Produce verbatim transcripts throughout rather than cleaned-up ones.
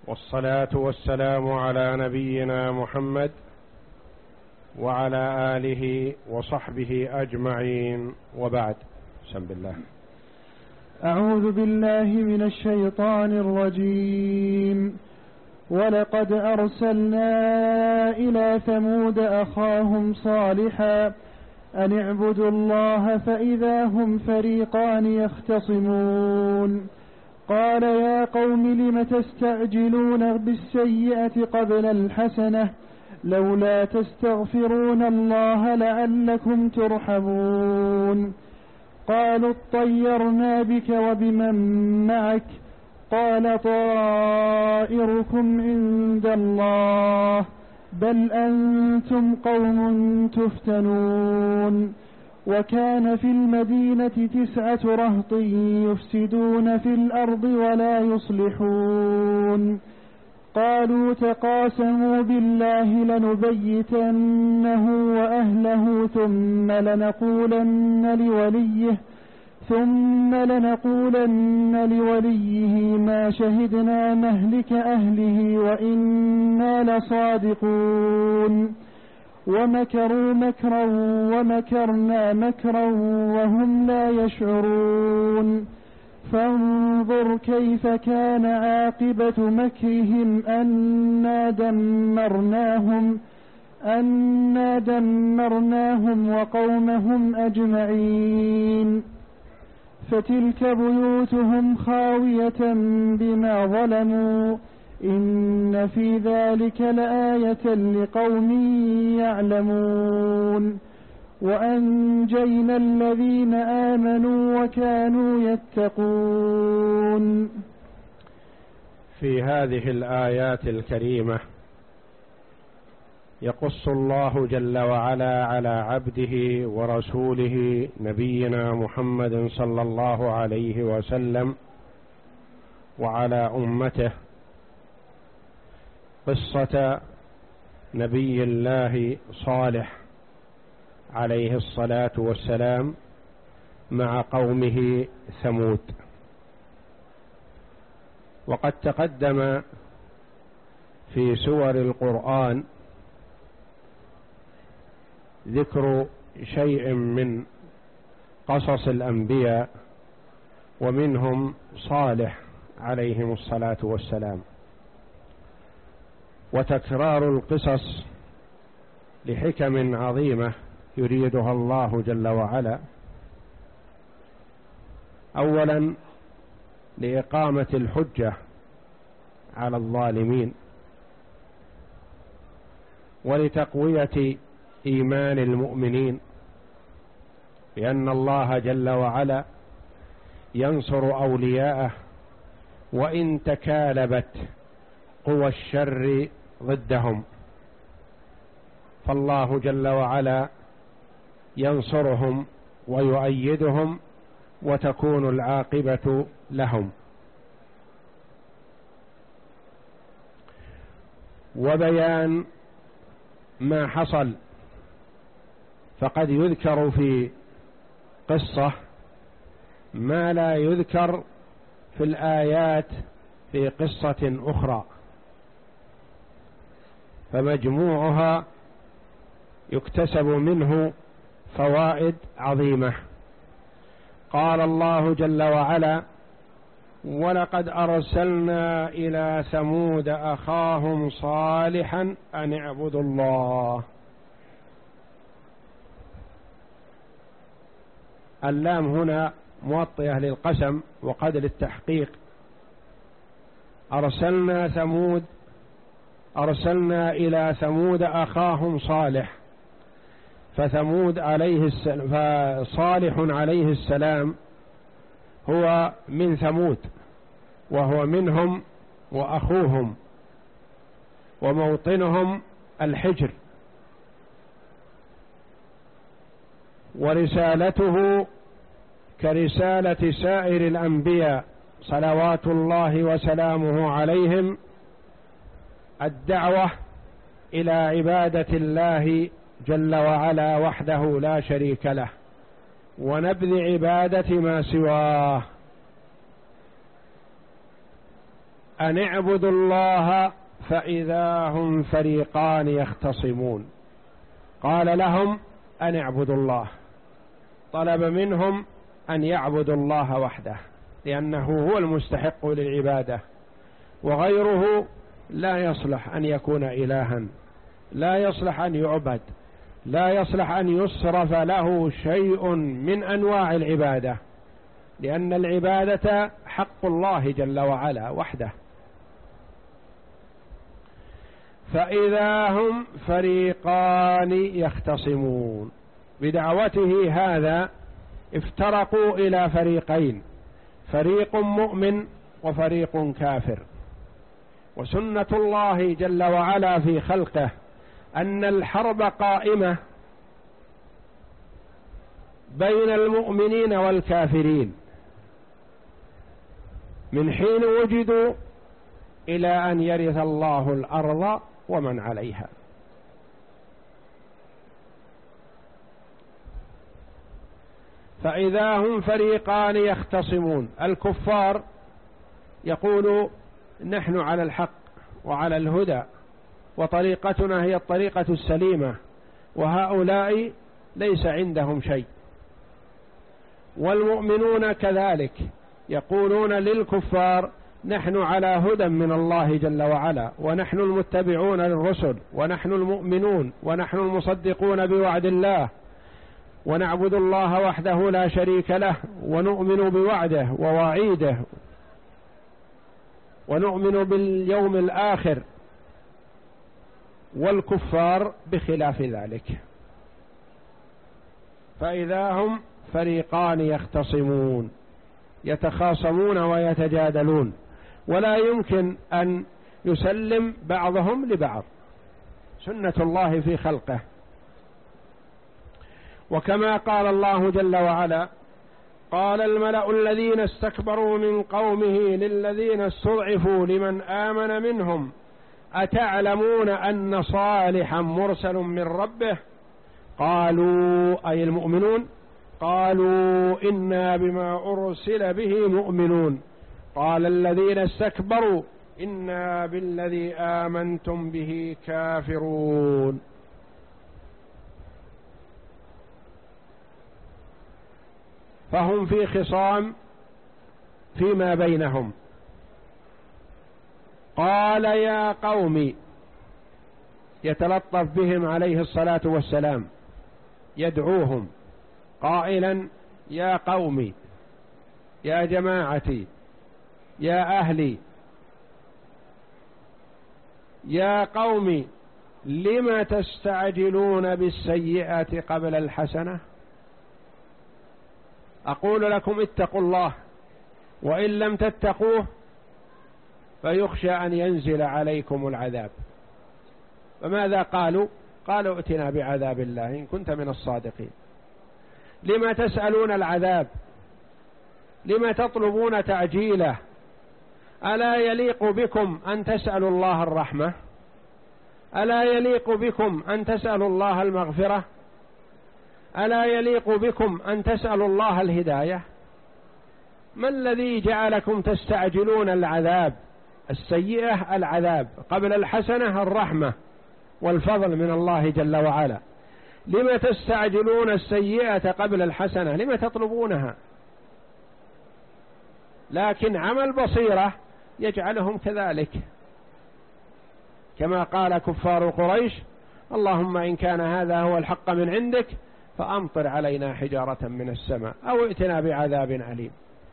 والصلاة والسلام على نبينا محمد وعلى آله وصحبه أجمعين، وبعد. بسم الله. أعوذ بالله من الشيطان الرجيم. ولقد أرسلنا إلى ثمود أخاهم صالحا أن اعبدوا الله فإذا هم فريقان يختصمون. قال يا قوم لم تستعجلون بالسيئة قبل الحسنة لولا تستغفرون الله لعلكم ترحمون. قالوا اطيرنا بك وبمن معك قال طائركم عند الله بل أنتم قوم تفتنون. وكان في المدينة تسعة رهط يفسدون في الأرض ولا يصلحون. قالوا تقاسموا بالله لنبيتنه وأهله ثم لنقولن لوليه ثم لنقولن لوليه ما شهدنا مهلك أهله وإنا لصادقون. ومكروا مكرا ومكرنا مكرا وهم لا يشعرون. فانظر كيف كان عاقبة مكرهم أنا دمرناهم أنا دمرناهم وقومهم أجمعين. فتلك بيوتهم خاوية بما ظلموا إن في ذلك لآية لقوم يعلمون. وأنجينا الذين آمنوا وكانوا يتقون. في هذه الآيات الكريمة يقص الله جل وعلا على عبده ورسوله نبينا محمد صلى الله عليه وسلم وعلى أمته قصة نبي الله صالح عليه الصلاة والسلام مع قومه ثمود. وقد تقدم في سور القرآن ذكر شيء من قصص الأنبياء ومنهم صالح عليهم الصلاة والسلام. وتكرار القصص لحكم عظيمة يريدها الله جل وعلا. أولا لإقامة الحجة على الظالمين ولتقوية إيمان المؤمنين، لأن الله جل وعلا ينصر أولياءه وإن تكالبت قوى الشر ضدهم، فالله جل وعلا ينصرهم ويؤيدهم وتكون العاقبة لهم. وبيان ما حصل، فقد يذكر في قصة ما لا يذكر في الآيات في قصة أخرى، فمجموعها يكتسب منه فوائد عظيمة. قال الله جل وعلا ولقد أرسلنا إلى ثمود أخاهم صالحا أن اعبدوا الله. اللام هنا موطئة للقسم وقد للتحقيق. أرسلنا ثمود أرسلنا إلى ثمود أخاهم صالح، فثمود عليه السلام فصالح عليه السلام هو من ثمود وهو منهم وأخوهم، وموطنهم الحجر. ورسالته كرسالة سائر الأنبياء صلوات الله وسلامه عليهم، الدعوة إلى عبادة الله جل وعلا وحده لا شريك له، ونبذ عبادة ما سواه. أن اعبدوا الله فإذا هم فريقان يختصمون. قال لهم أن اعبدوا الله، طلب منهم أن يعبدوا الله وحده، لأنه هو المستحق للعبادة، وغيره لا يصلح أن يكون إلها، لا يصلح أن يعبد، لا يصلح أن يصرف له شيء من أنواع العبادة، لأن العبادة حق الله جل وعلا وحده. فإذا هم فريقان يختصمون، بدعوته هذا افترقوا إلى فريقين، فريق مؤمن وفريق كافر. وسنة الله جل وعلا في خلقه أن الحرب قائمة بين المؤمنين والكافرين من حين وجدوا إلى أن يرث الله الأرض ومن عليها. فإذا هم فريقان يختصمون، الكفار يقولوا نحن على الحق وعلى الهدى وطريقتنا هي الطريقة السليمة، وهؤلاء ليس عندهم شيء. والمؤمنون كذلك يقولون للكفار نحن على هدى من الله جل وعلا، ونحن المتبعون للرسل، ونحن المؤمنون، ونحن المصدقون بوعد الله، ونعبد الله وحده لا شريك له، ونؤمن بوعده ووعيده، ونؤمن باليوم الآخر. والكفار بخلاف ذلك. فإذا هم فريقان يختصمون، يتخاصمون ويتجادلون، ولا يمكن أن يسلم بعضهم لبعض، سنة الله في خلقه. وكما قال الله جل وعلا: قال الملأ الذين استكبروا من قومه للذين استضعفوا لمن آمن منهم أتعلمون أن صالحا مرسل من ربه؟ قالوا أي المؤمنون قالوا إنا بما أرسل به مؤمنون. قال الذين استكبروا إنا بالذي آمنتم به كافرون. فهم في خصام فيما بينهم. قال يا قوم، يتلطف بهم عليه الصلاة والسلام، يدعوهم قائلا يا قوم، يا جماعتي، يا أهلي، يا قوم لم تستعجلون بالسيئة قبل الحسنة؟ أقول لكم اتقوا الله، وإن لم تتقوه فيخشى أن ينزل عليكم العذاب. فماذا قالوا؟ قالوا ائتنا بعذاب الله إن كنت من الصادقين. لما تسألون العذاب؟ لما تطلبون تعجيله؟ ألا يليق بكم أن تسألوا الله الرحمة؟ ألا يليق بكم أن تسألوا الله المغفرة؟ ألا يليق بكم أن تسألوا الله الهداية؟ ما الذي جعلكم تستعجلون العذاب؟ السيئة العذاب، قبل الحسنة الرحمة والفضل من الله جل وعلا. لما تستعجلون السيئة قبل الحسنة؟ لما تطلبونها؟ لكن عمل بصيرة يجعلهم كذلك، كما قال كفار قريش: اللهم إن كان هذا هو الحق من عندك فأمطر علينا حجارة من السماء أو ائتنا بعذاب أليم.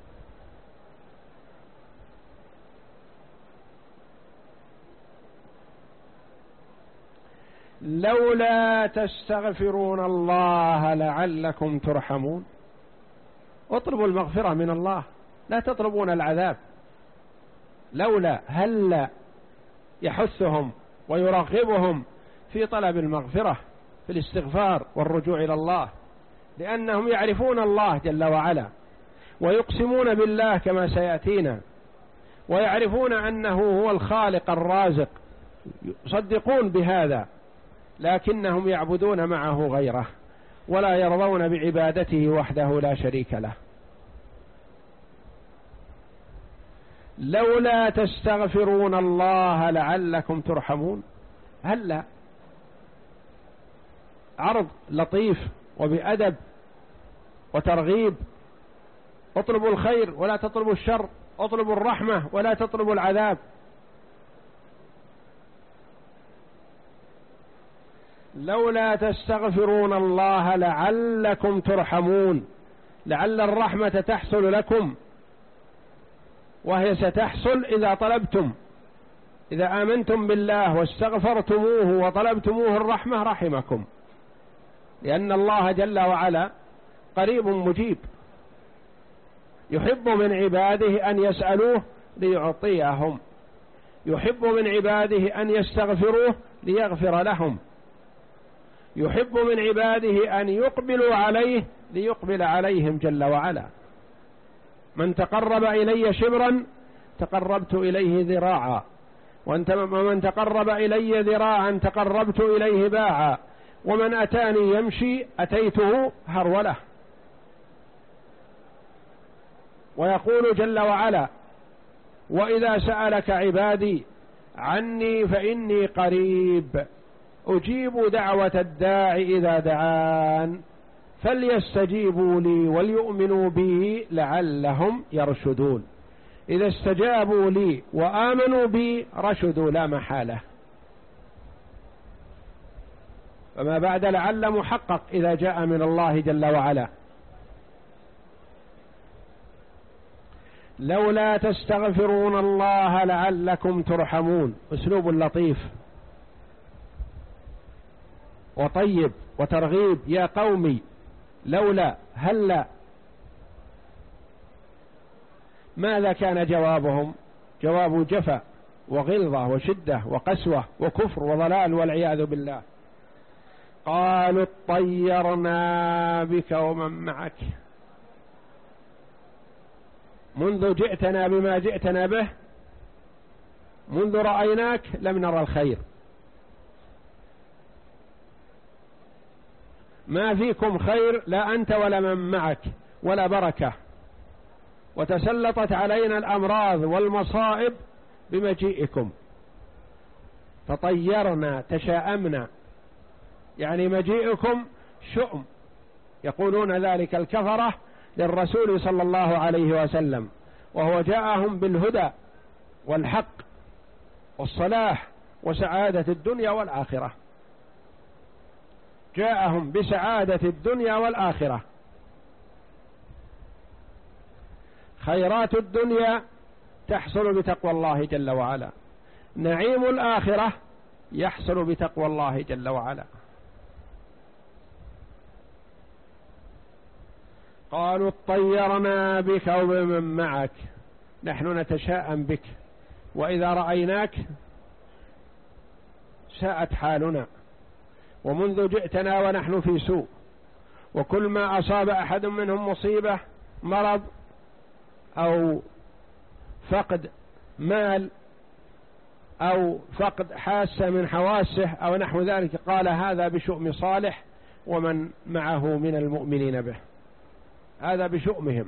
لولا تستغفرون الله لعلكم ترحمون. اطلبوا المغفرة من الله، لا تطلبون العذاب. لولا، هلا يحثهم ويرغبهم في طلب المغفرة، في الاستغفار والرجوع إلى الله، لأنهم يعرفون الله جل وعلا ويقسمون بالله كما سيأتينا، ويعرفون أنه هو الخالق الرازق، يصدقون بهذا، لكنهم يعبدون معه غيره ولا يرضون بعبادته وحده لا شريك له. لولا تستغفرون الله لعلكم ترحمون. هلا عرض لطيف وبأدب وترغيب، اطلبوا الخير ولا تطلبوا الشر، اطلبوا الرحمة ولا تطلبوا العذاب. لولا تستغفرون الله لعلكم ترحمون، لعل الرحمة تحصل لكم، وهي ستحصل إذا طلبتم، إذا آمنتم بالله واستغفرتموه وطلبتموه الرحمة رحمكم، لأن الله جل وعلا قريب مجيب، يحب من عباده أن يسألوه ليعطيهم، يحب من عباده أن يستغفروه ليغفر لهم، يحب من عباده أن يقبلوا عليه ليقبل عليهم جل وعلا. من تقرب إلي شبرا تقربت إليه ذراعا، ومن تقرب إلي ذراعا تقربت إليه باعا، ومن أتاني يمشي أتيته هرولة. ويقول جل وعلا: وإذا سألك عبادي عني فإني قريب أجيب دعوة الداع إذا دعان فليستجيبوا لي وليؤمنوا بي لعلهم يرشدون. إذا استجابوا لي وآمنوا بي رشدوا لا محالة. فما بعد لعل محقق إذا جاء من الله جل وعلا. لولا تستغفرون الله لعلكم ترحمون، أسلوب لطيف وطيب وترغيب. يا قومي لولا هلا. ماذا كان جوابهم؟ جواب جفا وغلظة وشدة وقسوة وكفر وضلال والعياذ بالله. قالوا اطيرنا بك ومن معك، منذ جئتنا بما جئتنا به، منذ رأيناك لم نرى الخير، ما فيكم خير لا أنت ولا من معك ولا بركة، وتسلطت علينا الأمراض والمصائب بمجيئكم. تطيرنا تشاءمنا، يعني مجيئكم شؤم. يقولون ذلك الكفرة للرسول صلى الله عليه وسلم، وهو جاءهم بالهدى والحق والصلاح وسعادة الدنيا والآخرة، جاءهم بسعادة الدنيا والآخرة. خيرات الدنيا تحصل بتقوى الله جل وعلا، نعيم الآخرة يحصل بتقوى الله جل وعلا. قالوا اطيرنا بك وبمن معك، نحن نتشاءم بك، وإذا رأيناك ساءت حالنا، ومنذ جئتنا ونحن في سوء، وكل ما أصاب أحد منهم مصيبة مرض أو فقد مال أو فقد حاسة من حواسه أو نحو ذلك قال هذا بشؤم صالح ومن معه من المؤمنين به، هذا بشؤمهم.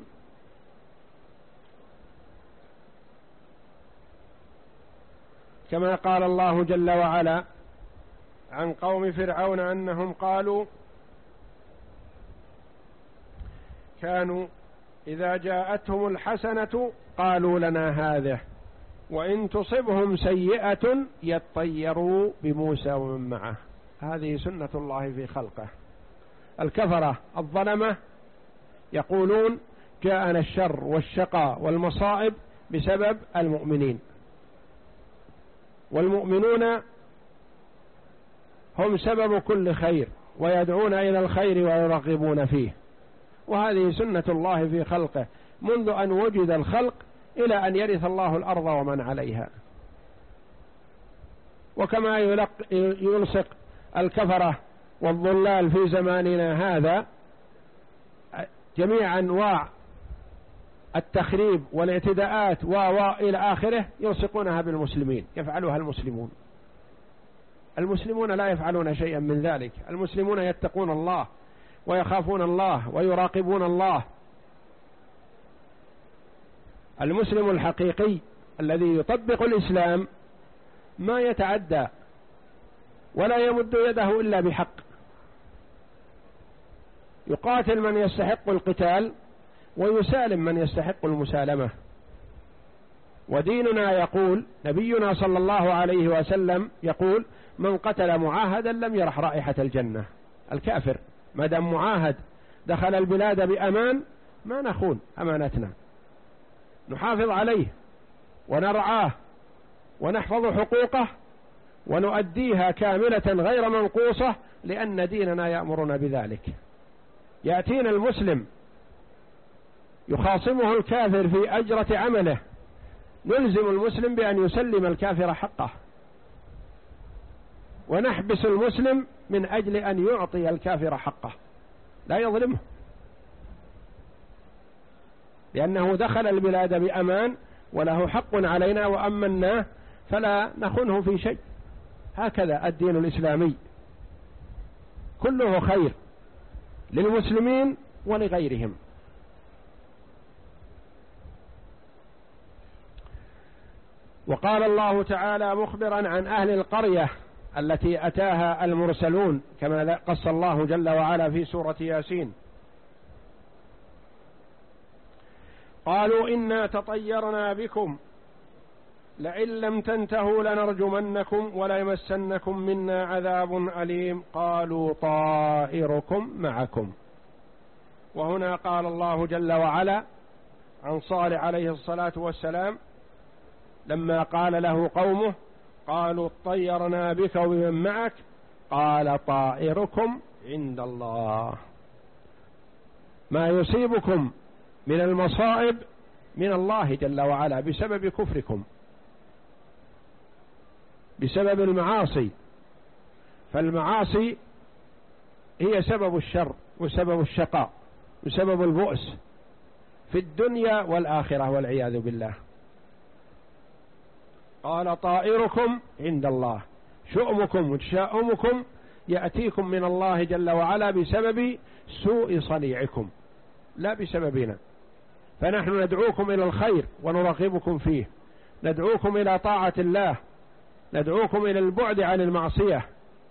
كما قال الله جل وعلا عن قوم فرعون أنهم قالوا كانوا إذا جاءتهم الحسنة قالوا لنا هذه وإن تصبهم سيئة يطيروا بموسى ومن معه. هذه سنة الله في خلقه. الكفرة الظلمة يقولون جاءنا الشر والشقاء والمصائب بسبب المؤمنين، والمؤمنون هم سبب كل خير ويدعون إلى الخير ويرغبون فيه، وهذه سنة الله في خلقه منذ أن وجد الخلق إلى أن يرث الله الأرض ومن عليها. وكما يلصق الكفرة والضلال في زماننا هذا جميع أنواع التخريب والاعتداءات و إلى آخره يلصقونها بالمسلمين، يفعلها المسلمون. المسلمون لا يفعلون شيئا من ذلك، المسلمون يتقون الله ويخافون الله ويراقبون الله. المسلم الحقيقي الذي يطبق الإسلام ما يتعدى ولا يمد يده إلا بحق، يقاتل من يستحق القتال ويسالم من يستحق المسالمة. وديننا يقول، نبينا صلى الله عليه وسلم يقول: من قتل معاهدا لم يرح رائحة الجنة. الكافر ما دام معاهد دخل البلاد بأمان ما نخون أمانتنا، نحافظ عليه ونرعاه ونحفظ حقوقه ونؤديها كاملة غير منقوصة، لأن ديننا يأمرنا بذلك. يأتينا المسلم يخاصمه الكافر في أجرة عمله، نلزم المسلم بأن يسلم الكافر حقه، ونحبس المسلم من أجل أن يعطي الكافر حقه، لا يظلمه، لأنه دخل البلاد بأمان وله حق علينا وأمناه، فلا نخنه في شيء. هكذا الدين الإسلامي كله خير للمسلمين ولغيرهم. وقال الله تعالى مخبرا عن أهل القرية التي أتاها المرسلون، كما قص الله جل وعلا في سورة ياسين: قالوا إنا تطيرنا بكم لئن لم تنتهوا لنرجمنكم وليمسنكم منا عذاب أليم قالوا طائركم معكم. وهنا قال الله جل وعلا عن صالح عليه الصلاة والسلام لما قال له قومه قالوا اطيرنا بك وبمن معك، قال طائركم عند الله، ما يصيبكم من المصائب من الله جل وعلا بسبب كفركم، بسبب المعاصي، فالمعاصي هي سبب الشر وسبب الشقاء وسبب البؤس في الدنيا والآخرة والعياذ بالله. قال طائركم عند الله، شؤمكم وتشاؤمكم يأتيكم من الله جل وعلا بسبب سوء صنيعكم لا بسببنا، فنحن ندعوكم إلى الخير ونرغبكم فيه، ندعوكم إلى طاعة الله، ندعوكم إلى البعد عن المعصية،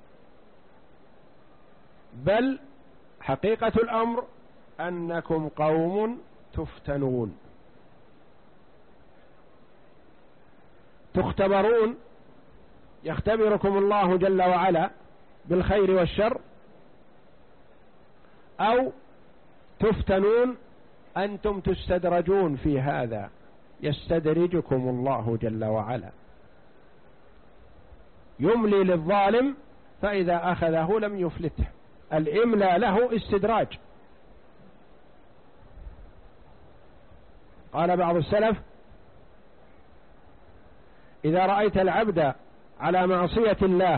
بل حقيقة الأمر أنكم قوم تفتنون تختبرون، يختبركم الله جل وعلا بالخير والشر، أو تفتنون أنتم تستدرجون في هذا، يستدرجكم الله جل وعلا، يملي للظالم فإذا أخذه لم يفلته. الإملاء له استدراج. قال بعض السلف: إذا رأيت العبد على معصية الله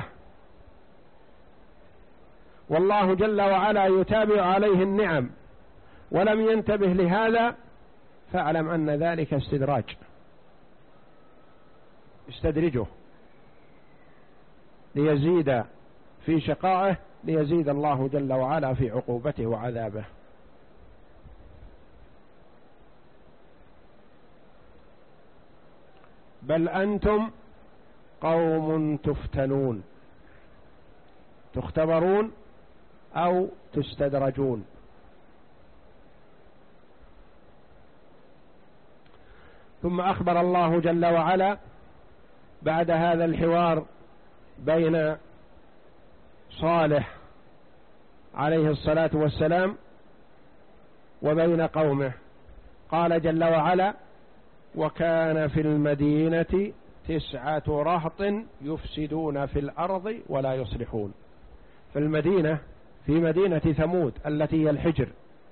والله جل وعلا يتابع عليه النعم ولم ينتبه لهذا فاعلم أن ذلك استدراج، استدرجه ليزيد في شقائه، ليزيد الله جل وعلا في عقوبته وعذابه. بل أنتم قوم تفتنون، تختبرون أو تستدرجون. ثم أخبر الله جل وعلا بعد هذا الحوار بين صالح عليه الصلاة والسلام وبين قومه، قال جل وعلا: وكان في المدينة تسعة رهط يفسدون في الأرض ولا يصلحون. في المدينة، في مدينة ثمود التي هي الحجر،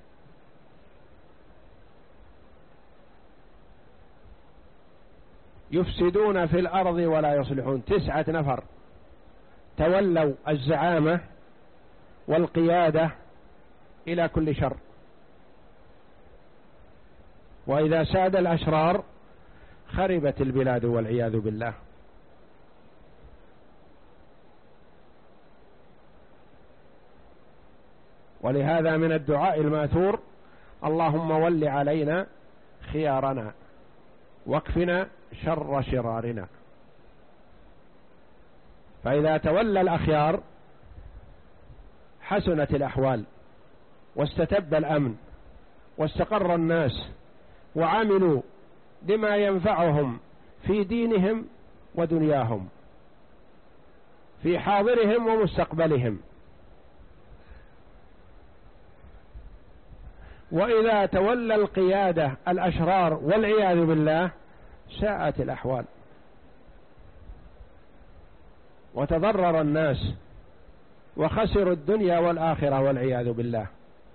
يفسدون في الأرض ولا يصلحون، تسعة نفر تولوا الزعامة والقيادة إلى كل شر، وإذا ساد الأشرار خربت البلاد والعياذ بالله. ولهذا من الدعاء الماثور: اللهم ول علينا خيارنا واكفنا شر شرارنا. فإذا تولى الأخيار حسنت الأحوال واستتب الأمن واستقر الناس وعملوا بما ينفعهم في دينهم ودنياهم، في حاضرهم ومستقبلهم. وإذا تولى القيادة الأشرار والعياذ بالله ساءت الأحوال وتضرر الناس وخسروا الدنيا والآخرة والعياذ بالله.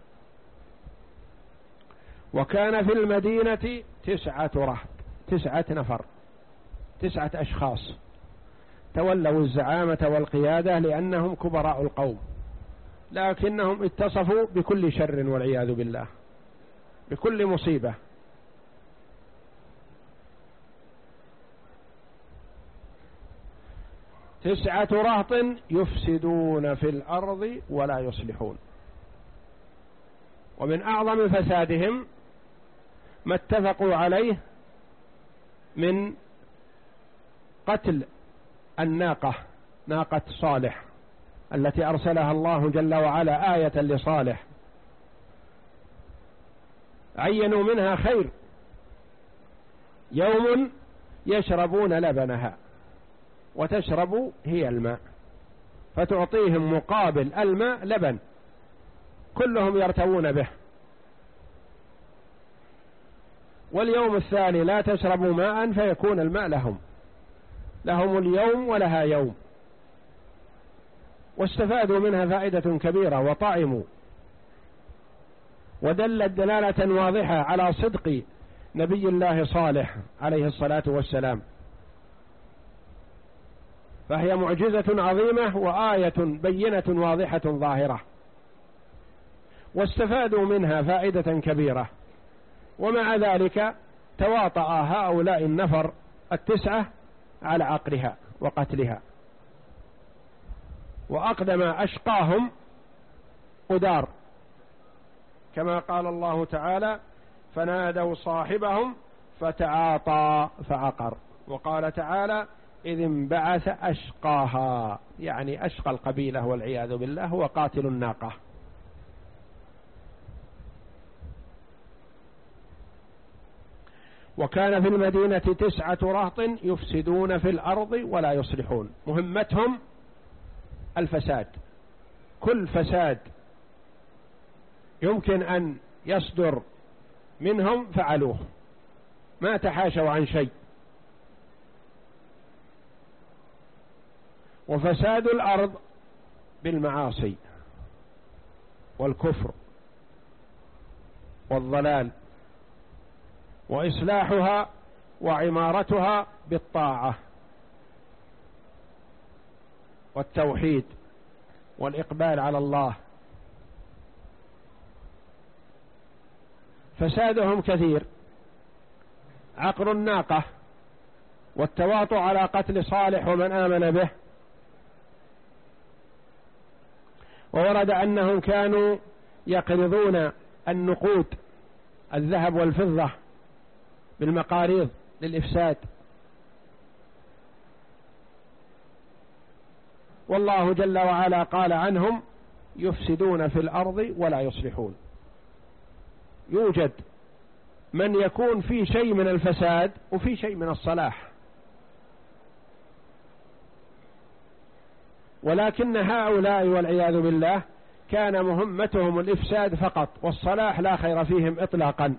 وكان في المدينة تسعة رهط، تسعة نفر، تسعة أشخاص تولوا الزعامة والقيادة لأنهم كبراء القوم، لكنهم اتصفوا بكل شر والعياذ بالله، بكل مصيبة. تسعة رهط يفسدون في الأرض ولا يصلحون. ومن أعظم فسادهم ما اتفقوا عليه من قتل الناقة، ناقة صالح التي أرسلها الله جل وعلا آية لصالح، عينوا منها خير، يوم يشربون لبنها وتشرب هي الماء، فتعطيهم مقابل الماء لبن كلهم يرتوون به. واليوم الثاني لا تشربوا ماء فيكون الماء لهم، لهم اليوم ولها يوم، واستفادوا منها فائدة كبيرة وطعموا. ودلت دلالة واضحة على صدق نبي الله صالح عليه الصلاة والسلام، فهي معجزة عظيمة وآية بينة واضحة ظاهرة، واستفادوا منها فائدة كبيرة. ومع ذلك تواطأ هؤلاء النفر التسعة على عقرها وقتلها، وأقدم أشقاهم قدار، كما قال الله تعالى: فنادوا صاحبهم فتعاطى فعقر. وقال تعالى: إذ انبعث أشقاها، يعني أشقى القبيلة والعياذ بالله هو قاتل الناقة. وكان في المدينة تسعة رهط يفسدون في الأرض ولا يصلحون، مهمتهم الفساد، كل فساد يمكن أن يصدر منهم فعلوه، ما تحاشوا عن شيء. وفساد الأرض بالمعاصي والكفر والضلال، وإصلاحها وعمارتها بالطاعة والتوحيد والإقبال على الله. فسادهم كثير، عقر الناقة والتواطؤ على قتل صالح ومن آمن به. وورد أنهم كانوا يقرضون النقود الذهب والفضة بالمقاريض للإفساد، والله جل وعلا قال عنهم: يفسدون في الأرض ولا يصلحون. يوجد من يكون في شيء من الفساد وفي شيء من الصلاح، ولكن هؤلاء والعياذ بالله كان مهمتهم الإفساد فقط، والصلاح لا خير فيهم إطلاقا.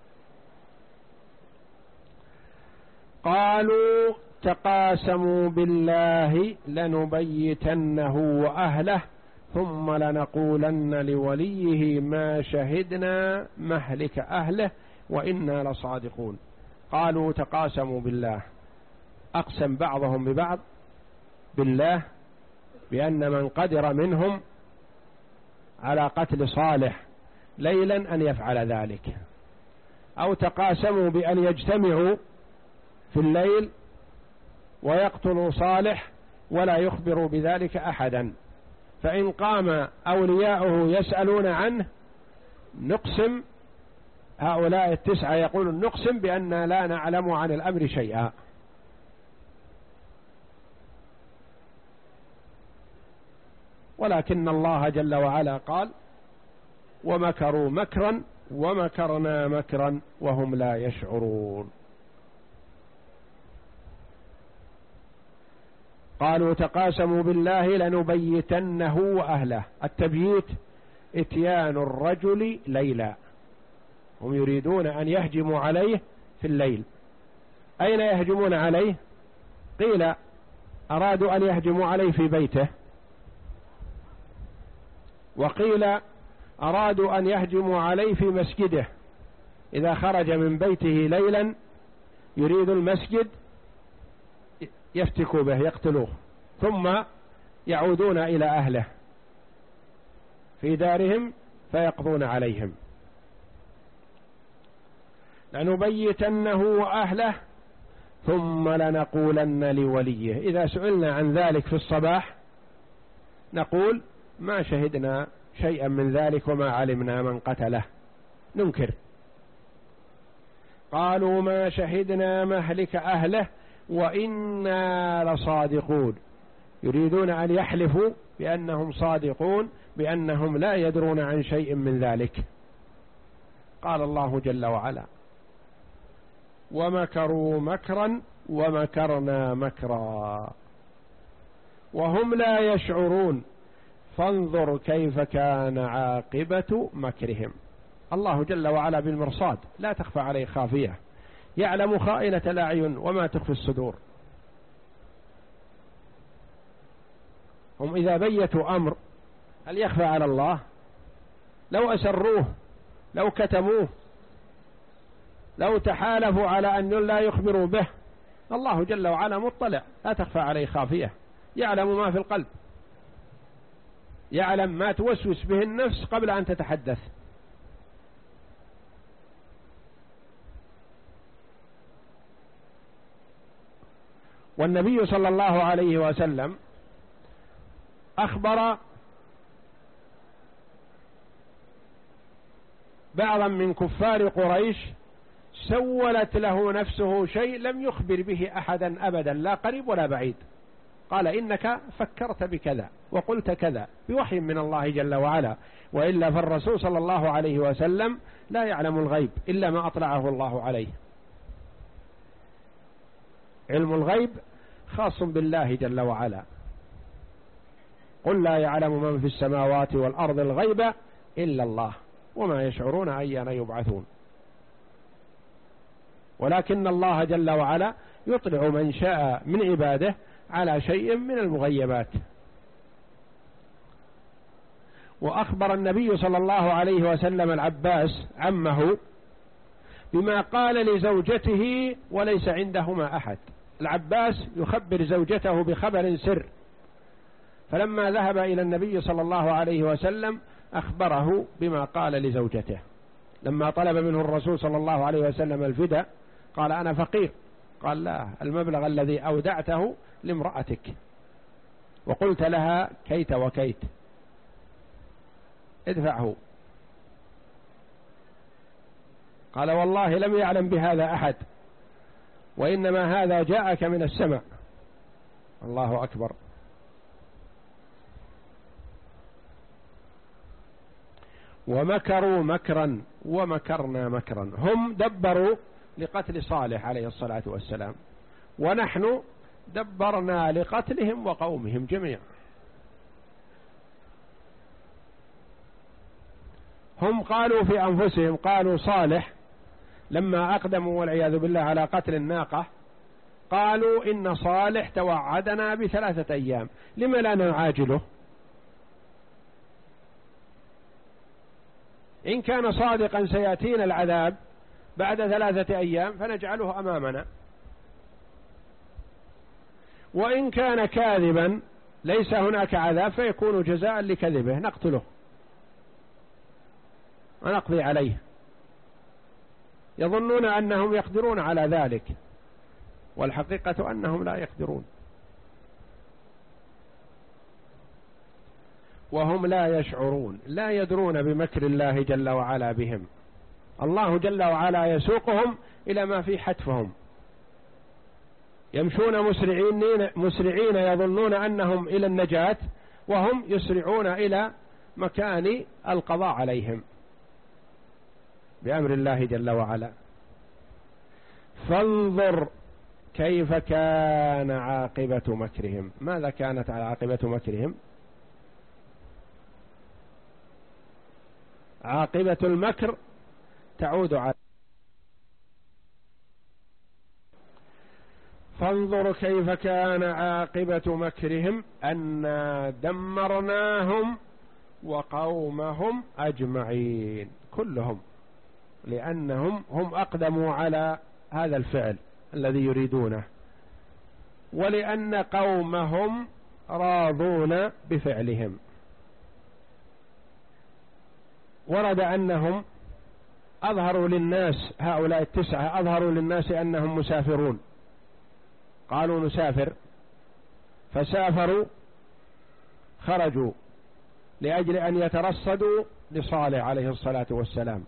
قالوا: تقاسموا بالله لنبيتنه وأهله ثم لنقولن لوليه ما شهدنا مهلك أهله وإنا لصادقون. قالوا تقاسموا بالله، أقسم بعضهم ببعض بالله بأن من قدر منهم على قتل صالح ليلا أن يفعل ذلك، أو تقاسموا بأن يجتمعوا في الليل ويقتلوا صالح ولا يخبروا بذلك أحدا، فإن قام أولياؤه يسألون عنه نقسم، هؤلاء التسعة يقولون نقسم بأن لا نعلم عن الأمر شيئا، ولكن الله جل وعلا قال ومكروا مكرا ومكرنا مكرا وهم لا يشعرون. قالوا تقاسموا بالله لنبيتنه وأهله. التبييت اتيان الرجل ليلا، هم يريدون أن يهجموا عليه في الليل. أين يهجمون عليه؟ قيل أرادوا أن يهجموا عليه في بيته، وقيل أرادوا أن يهجموا عليه في مسجده، إذا خرج من بيته ليلا يريد المسجد يفتكوا به يقتلوه، ثم يعودون إلى أهله في دارهم فيقضون عليهم. لنبيتنه وأهله ثم لنقولن لوليه. إذا سئلنا عن ذلك في الصباح نقول ما شهدنا شيئا من ذلك وما علمنا من قتله، ننكر. قالوا ما شهدنا مهلك أهله وإنا لصادقون، يريدون أن يحلفوا بأنهم صادقون بأنهم لا يدرون عن شيء من ذلك. قال الله جل وعلا ومكروا مكرا ومكرنا مكرا وهم لا يشعرون فانظر كيف كان عاقبة مكرهم. الله جل وعلا بالمرصاد لا تخفى عليه خافية، يعلم خائنة الأعين وما تخفي الصدور. هم إذا بيتوا أمر هل يخفى على الله؟ لو أسروه، لو كتموه، لو تحالفوا على أن لا يخبروا به، الله جل وعلا مطلع لا تخفى عليه خافية، يعلم ما في القلب، يعلم ما توسوس به النفس قبل أن تتحدث. والنبي صلى الله عليه وسلم أخبر بعضا من كفار قريش سولت له نفسه شيء لم يخبر به أحدا أبدا، لا قريب ولا بعيد. قال إنك فكرت بكذا وقلت كذا بوحي من الله جل وعلا، وإلا فالرسول صلى الله عليه وسلم لا يعلم الغيب إلا ما أطلعه الله عليه. علم الغيب خاص بالله جل وعلا. قل لا يعلم من في السماوات والأرض الغيب إلا الله وما يشعرون أيان يبعثون. ولكن الله جل وعلا يطلع من شاء من عباده على شيء من المغيبات. وأخبر النبي صلى الله عليه وسلم العباس عمه بما قال لزوجته وليس عندهما أحد. العباس يخبر زوجته بخبر سر، فلما ذهب إلى النبي صلى الله عليه وسلم أخبره بما قال لزوجته. لما طلب منه الرسول صلى الله عليه وسلم الفداء قال أنا فقير، قال لا، المبلغ الذي أودعته لامرأتك وقلت لها كيت وكيت ادفعه. قال والله لم يعلم بهذا أحد، وإنما هذا جاءك من السماء. الله أكبر. ومكروا مكرا ومكرنا مكرا. هم دبروا لقتل صالح عليه الصلاة والسلام، ونحن دبرنا لقتلهم وقومهم جميعا. هم قالوا في أنفسهم، قالوا صالح لما أقدموا والعياذ بالله على قتل الناقة قالوا إن صالح توعدنا بثلاثة أيام لما لا نعاجله؟ إن كان صادقا سيأتينا العذاب بعد ثلاثة أيام فنجعله أمامنا، وإن كان كاذبا ليس هناك عذاب فيكون جزاء لكذبه، نقتله ونقضي عليه. يظنون أنهم يقدرون على ذلك، والحقيقة أنهم لا يقدرون. وهم لا يشعرون، لا يدرون بمكر الله جل وعلا بهم. الله جل وعلا يسوقهم إلى ما في حتفهم، يمشون مسرعين مسرعين يظنون أنهم إلى النجاة، وهم يسرعون إلى مكان القضاء عليهم بأمر الله جل وعلا. فانظر كيف كان عاقبة مكرهم. ماذا كانت عاقبة مكرهم؟ عاقبة المكر تعود على فانظر كيف كان عاقبة مكرهم أنا دمرناهم وقومهم أجمعين كلهم، لأنهم هم أقدموا على هذا الفعل الذي يريدونه، ولأن قومهم راضون بفعلهم. ورد أنهم أظهروا للناس، هؤلاء التسعة أظهروا للناس أنهم مسافرون، قالوا نسافر، فسافروا خرجوا لأجل أن يترصدوا لصالح عليه الصلاة والسلام،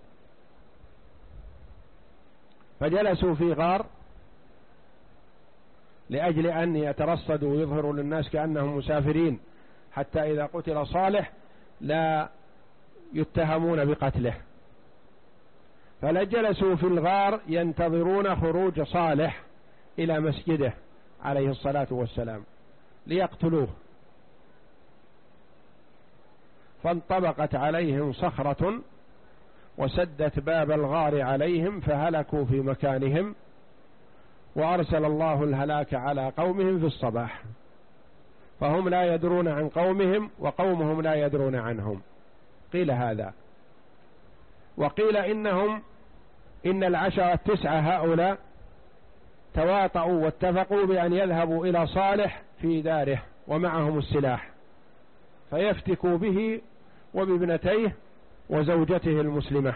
فجلسوا في غار لأجل أن يترصدوا ويظهروا للناس كأنهم مسافرين، حتى إذا قتل صالح لا يتهمون بقتله. فلجلسوا في الغار ينتظرون خروج صالح إلى مسجده عليه الصلاة والسلام ليقتلوه، فانطبقت عليهم صخرة وسدت باب الغار عليهم فهلكوا في مكانهم، وأرسل الله الهلاك على قومهم في الصباح، فهم لا يدرون عن قومهم وقومهم لا يدرون عنهم. قيل هذا، وقيل إنهم إن العشرة التسعة هؤلاء تواطؤوا واتفقوا بأن يذهبوا إلى صالح في داره ومعهم السلاح فيفتكوا به وبابنتيه وزوجته المسلمة.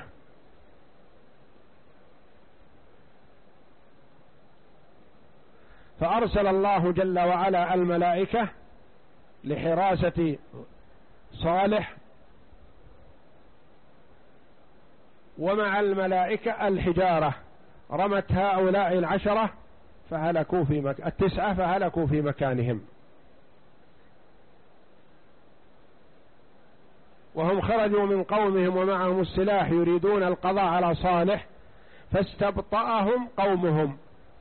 فأرسل الله جل وعلا الملائكة لحراسة صالح، ومع الملائكة الحجارة رمت هؤلاء العشرة فهلكوا في مك... التسعة فهلكوا في مكانهم، وهم خرجوا من قومهم ومعهم السلاح يريدون القضاء على صالح، فاستبطأهم قومهم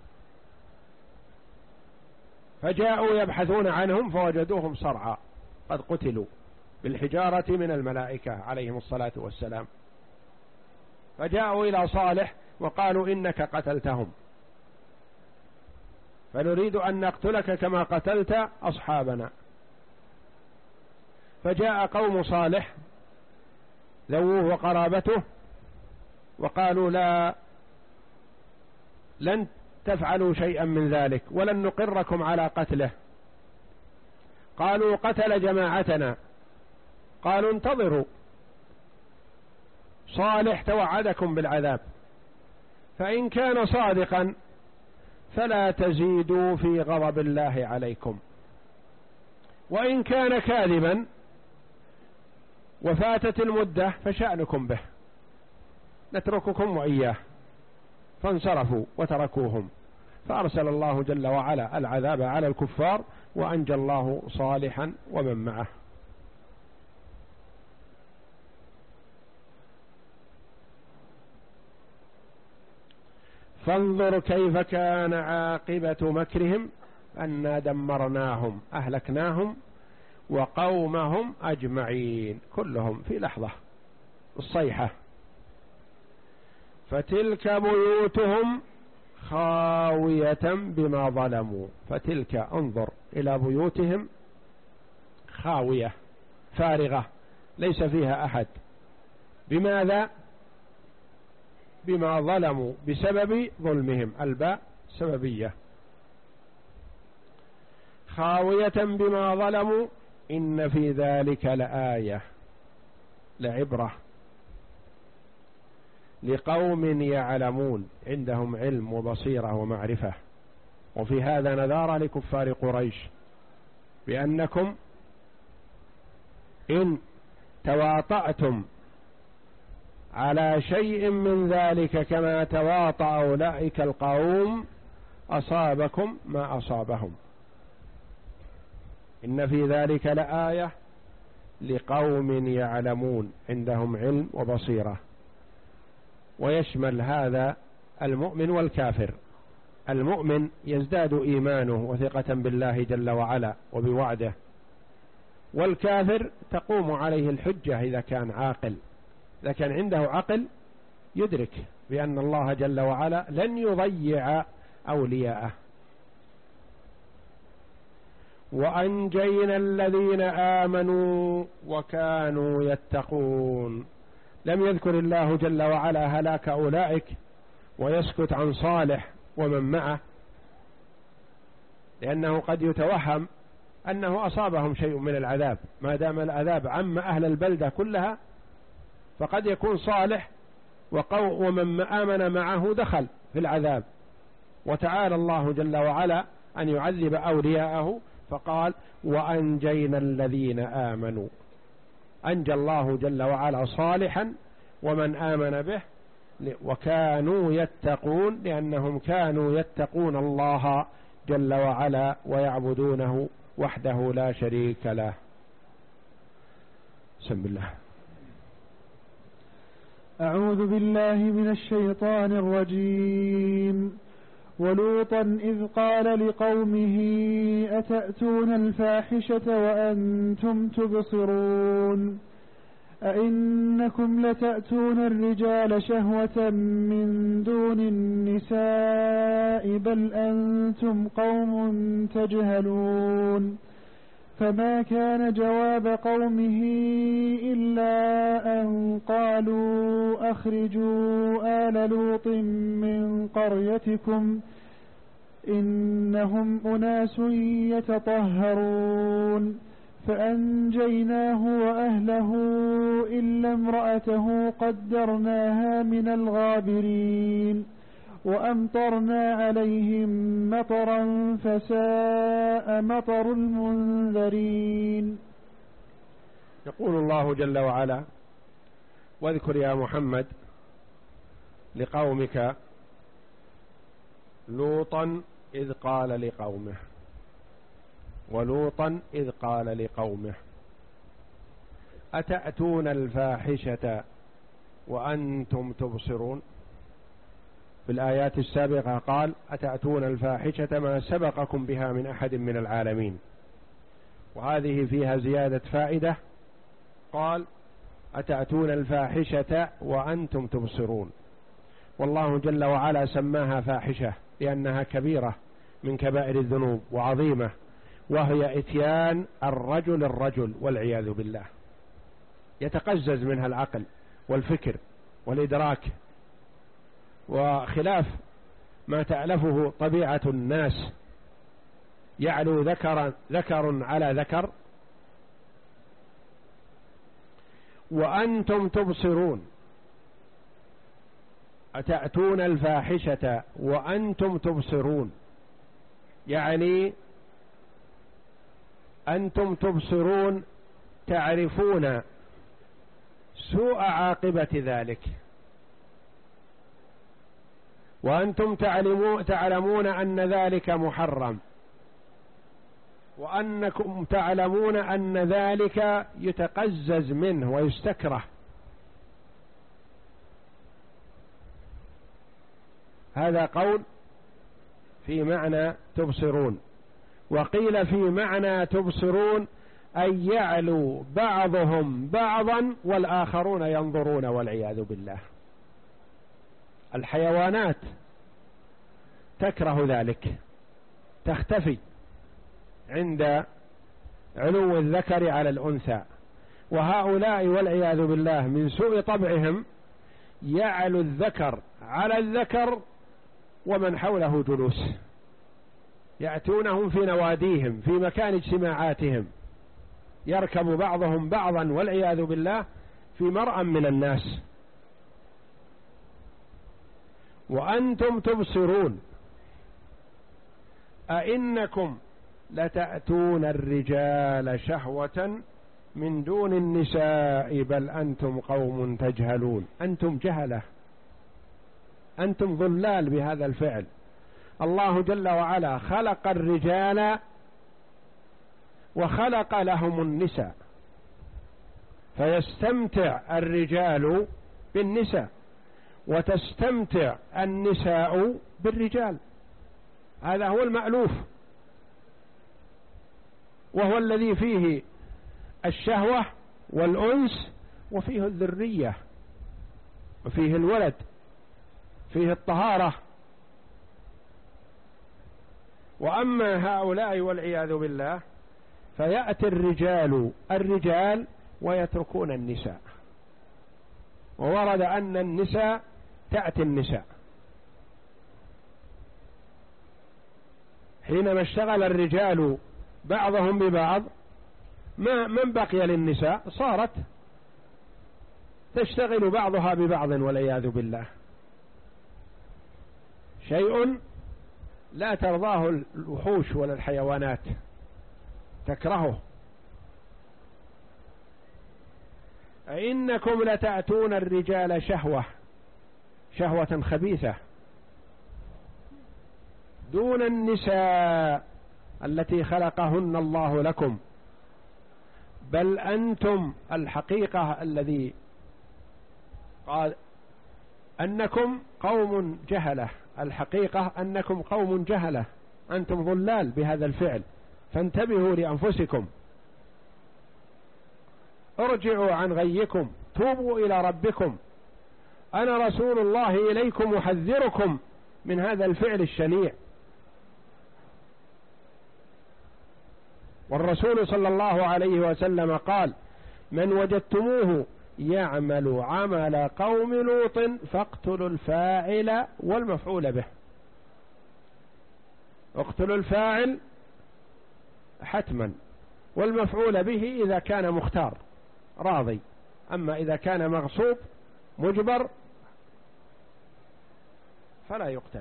فجاءوا يبحثون عنهم فوجدوهم صرعى قد قتلوا بالحجارة من الملائكة عليهم الصلاة والسلام، فجاءوا إلى صالح وقالوا إنك قتلتهم فنريد أن نقتلك كما قتلت أصحابنا. فجاء قوم صالح ذووه وقرابته وقالوا لا لن تفعلوا شيئا من ذلك ولن نقركم على قتله. قالوا قتل جماعتنا. قالوا انتظروا، صالح توعدكم بالعذاب، فإن كان صادقا فلا تزيدوا في غضب الله عليكم، وإن كان كاذبا وفاتت المدة فشأنكم به، نترككم وإياه. فانصرفوا وتركوهم، فأرسل الله جل وعلا العذاب على الكفار وأنجى الله صالحا ومن معه. فانظر كيف كان عاقبة مكرهم أنا دمرناهم أهلكناهم وقومهم أجمعين كلهم في لحظة الصيحة. فتلك بيوتهم خاوية بما ظلموا. فتلك انظر إلى بيوتهم خاوية فارغة ليس فيها أحد. بماذا؟ بما ظلموا، بسبب ظلمهم، الباء سببية. خاوية بما ظلموا إن في ذلك لآية لعبرة لقوم يعلمون عندهم علم وبصيرة ومعرفة. وفي هذا نذارة لكفار قريش بأنكم إن تواطأتم على شيء من ذلك كما تواطأ أولئك القوم أصابكم ما أصابهم. إن في ذلك لآية لقوم يعلمون عندهم علم وبصيرة. ويشمل هذا المؤمن والكافر. المؤمن يزداد إيمانه وثقة بالله جل وعلا وبوعده، والكافر تقوم عليه الحجة إذا كان عاقل. إذا كان عنده عقل يدرك بأن الله جل وعلا لن يضيع أولياءه. وأنجينا الذين آمنوا وكانوا يتقون. لم يذكر الله جل وعلا هلاك أولئك ويسكت عن صالح ومن معه، لأنه قد يتوهم أنه أصابهم شيء من العذاب. ما دام العذاب عم أهل البلدة كلها فقد يكون صالح ومن آمن معه دخل في العذاب. وتعالى الله جل وعلا أن يعذب أولياءه، فقال وأنجينا الذين آمنوا. أنجى الله جل وعلا صالحا ومن آمن به، وكانوا يتقون لأنهم كانوا يتقون الله جل وعلا ويعبدونه وحده لا شريك له. بسم الله. أعوذ بالله من الشيطان الرجيم. ولوطا إذ قال لقومه أتأتون الفاحشة وأنتم تبصرون أئنكم لتأتون الرجال شهوة من دون النساء بل أنتم قوم تجهلون. فما كان جواب قومه إلا أن قالوا أخرجوا آل لوط من قريتكم إنهم أناس يتطهرون. فأنجيناه وأهله إلا امرأته قدرناها من الغابرين وأمطرنا عليهم مطرا فساء مطر المنذرين. يقول الله جل وعلا واذكر يا محمد لقومك لوطا إذ قال لقومه. ولوطا إذ قال لقومه أتأتون الفاحشة وأنتم تبصرون. في الآيات السابقة قال أتأتون الفاحشة ما سبقكم بها من أحد من العالمين، وهذه فيها زيادة فائدة. قال أتأتون الفاحشة وأنتم تبصرون، والله جل وعلا سماها فاحشة لأنها كبيرة من كبائر الذنوب وعظيمة، وهي إتيان الرجل الرجل والعياذ بالله، يتقزز منها العقل والفكر والإدراك، وخلاف ما تألفه طبيعة الناس، يعلو ذكر ذكر على ذكر. وأنتم تبصرون أتأتون الفاحشة وأنتم تبصرون، يعني أنتم تبصرون تعرفون سوء عاقبة ذلك، وأنتم تعلمون أن ذلك محرم، وأنكم تعلمون أن ذلك يتقزز منه ويستكره. هذا قول في معنى تبصرون. وقيل في معنى تبصرون أن يعلو بعضهم بعضا والآخرون ينظرون والعياذ بالله. الحيوانات تكره ذلك، تختفي عند علو الذكر على الأنثى، وهؤلاء والعياذ بالله من سوء طبعهم يعلو الذكر على الذكر ومن حوله جلوس، يأتونهم في نواديهم في مكان اجتماعاتهم، يركب بعضهم بعضا والعياذ بالله في مرأى من الناس. وأنتم تبصرون أئنكم لتأتون الرجال شهوة من دون النساء بل أنتم قوم تجهلون. أنتم جهلة، أنتم ضلال بهذا الفعل. الله جل وعلا خلق الرجال وخلق لهم النساء، فيستمتع الرجال بالنساء وتستمتع النساء بالرجال، هذا هو المألوف، وهو الذي فيه الشهوة والأنس وفيه الذرية وفيه الولد، فيه الطهارة. وأما هؤلاء والعياذ بالله فيأتي الرجال الرجال ويتركون النساء، وورد أن النساء تأتي النساء. حينما اشتغل الرجال بعضهم ببعض ما من بقي للنساء، صارت تشتغل بعضها ببعض والعياذ بالله، شيء لا ترضاه الوحوش ولا الحيوانات، تكرهه. إنكم لتأتون الرجال شهوة شهوة خبيثة دون النساء التي خلقهن الله لكم، بل أنتم الحقيقة الذي قال أنكم قوم جهلة، الحقيقة أنكم قوم جهلة، أنتم ضلال بهذا الفعل، فانتبهوا لأنفسكم، ارجعوا عن غيكم، توبوا إلى ربكم، أنا رسول الله إليكم أحذركم من هذا الفعل الشنيع. والرسول صلى الله عليه وسلم قال: من وجدتموه يعمل عمل قوم لوط فاقتلوا الفاعل والمفعول به. اقتلوا الفاعل حتما، والمفعول به إذا كان مختار راضي، أما إذا كان مغصوب مجبر فلا يقتل.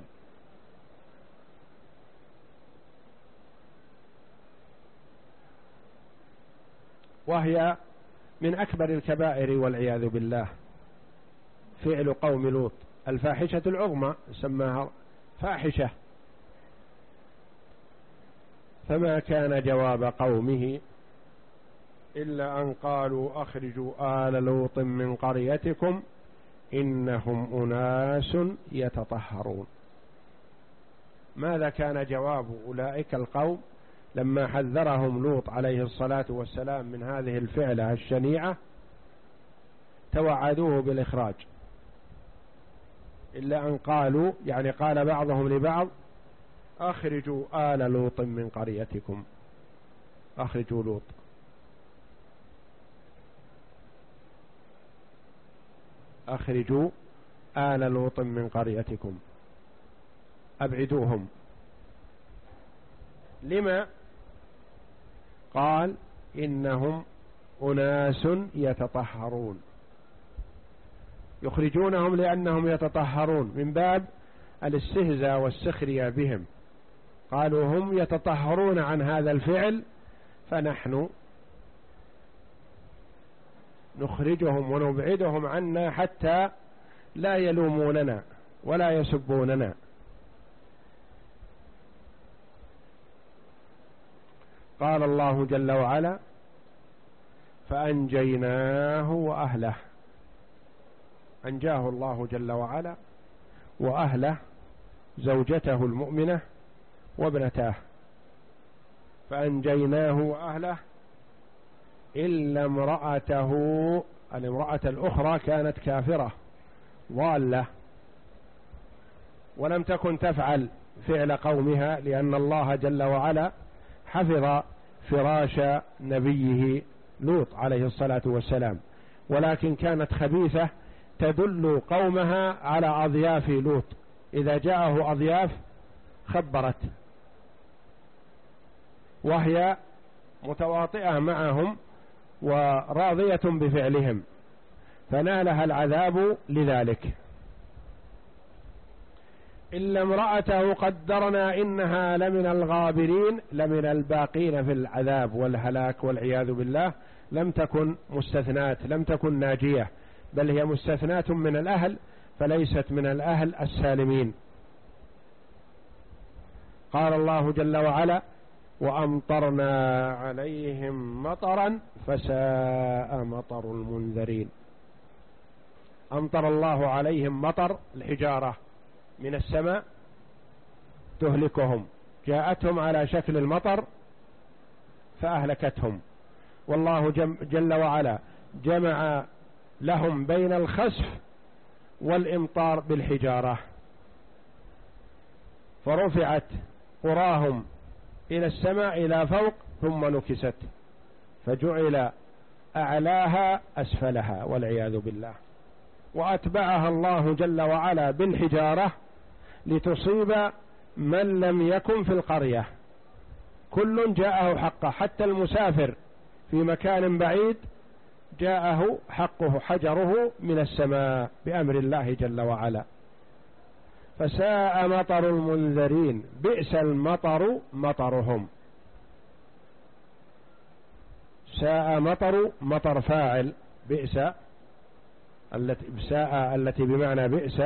وهي من أكبر الكبائر والعياذ بالله فعل قوم لوط، الفاحشة العظمى سماها فاحشة. فما كان جواب قومه إلا أن قالوا أخرجوا آل لوط من قريتكم إنهم أناس يتطهرون. ماذا كان جواب أولئك القوم لما حذرهم لوط عليه الصلاة والسلام من هذه الفعلة الشنيعة؟ توعدوه بالإخراج، إلا أن قالوا، يعني قال بعضهم لبعض: أخرجوا آل لوط من قريتكم، أخرجوا لوط. أخرجوا آل لوط من قريتكم، أبعدوهم. لما؟ قال: إنهم أناس يتطهرون، يخرجونهم لأنهم يتطهرون، من باب الاستهزاء والسخرية بهم. قالوا هم يتطهرون عن هذا الفعل فنحن نخرجهم ونبعدهم عنا حتى لا يلوموننا ولا يسبوننا. قال الله جل وعلا: فأنجيناه وأهله، أنجاه الله جل وعلا وأهله، زوجته المؤمنة وابنتاه. فأنجيناه وأهله إلا امرأته، الامرأة الأخرى كانت كافرة ضالة ولم تكن تفعل فعل قومها، لأن الله جل وعلا حفظ فراش نبيه لوط عليه الصلاة والسلام، ولكن كانت خبيثة تدل قومها على أضياف لوط، إذا جاءه أضياف خبرت، وهي متواطئة معهم وراضية بفعلهم، فنالها العذاب لذلك. إلا امرأته قدرنا إنها لمن الغابرين، لمن الباقين في العذاب والهلاك والعياذ بالله، لم تكن مستثنات، لم تكن ناجية، بل هي مستثنات من الأهل، فليست من الأهل السالمين. قال الله جل وعلا: وأمطرنا عليهم مطرا فساء مطر المنذرين. أمطر الله عليهم مطر الحجارة من السماء تهلكهم، جاءتهم على شكل المطر فأهلكتهم. والله جل وعلا جمع لهم بين الخسف والإمطار بالحجارة، فرفعت قراهم إلى السماء إلى فوق ثم نكست، فجعل أعلاها أسفلها والعياذ بالله. وأتبعها الله جل وعلا بالحجارة لتصيب من لم يكن في القرية. كل جاءه حقه، حتى المسافر في مكان بعيد جاءه حقه حجره من السماء بأمر الله جل وعلا. فساء مطر المنذرين، بئس المطر مطرهم. ساء مطر مطر فاعل بئس، التي ساء التي بمعنى بئس،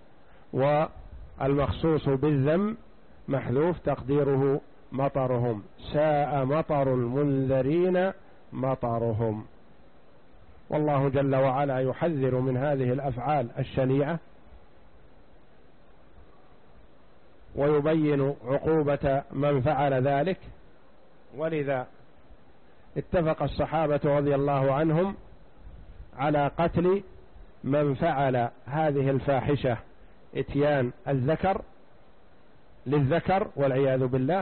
والمخصوص بالذم محذوف تقديره مطرهم. ساء مطر المنذرين مطرهم. والله جل وعلا يحذر من هذه الأفعال الشنيعة ويبين عقوبة من فعل ذلك. ولذا اتفق الصحابة رضي الله عنهم على قتل من فعل هذه الفاحشة، اتيان الذكر للذكر والعياذ بالله.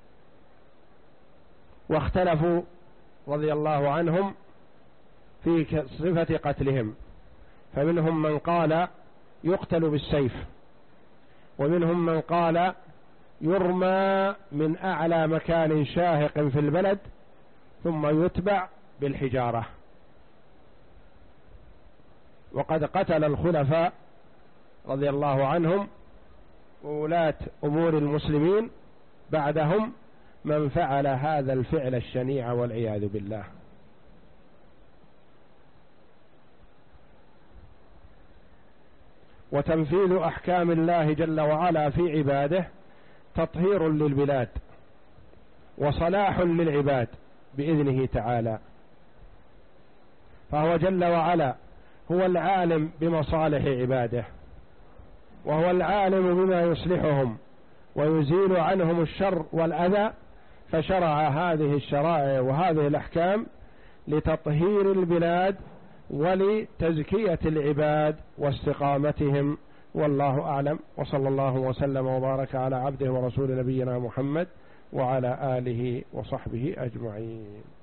واختلفوا رضي الله عنهم في صفة قتلهم، فمنهم من قال يقتل بالسيف، ومنهم من قال يرمى من أعلى مكان شاهق في البلد ثم يتبع بالحجارة. وقد قتل الخلفاء رضي الله عنهم وولاة أمور المسلمين بعدهم من فعل هذا الفعل الشنيع والعياذ بالله. وتنفيذ أحكام الله جل وعلا في عباده تطهير للبلاد وصلاح للعباد بإذنه تعالى. فهو جل وعلا هو العالم بمصالح عباده، وهو العالم بما يصلحهم ويزيل عنهم الشر والأذى، فشرع هذه الشرائع وهذه الأحكام لتطهير البلاد ولتزكية العباد واستقامتهم. والله أعلم، وصلى الله وسلم وبارك على عبده ورسول نبينا محمد وعلى آله وصحبه أجمعين.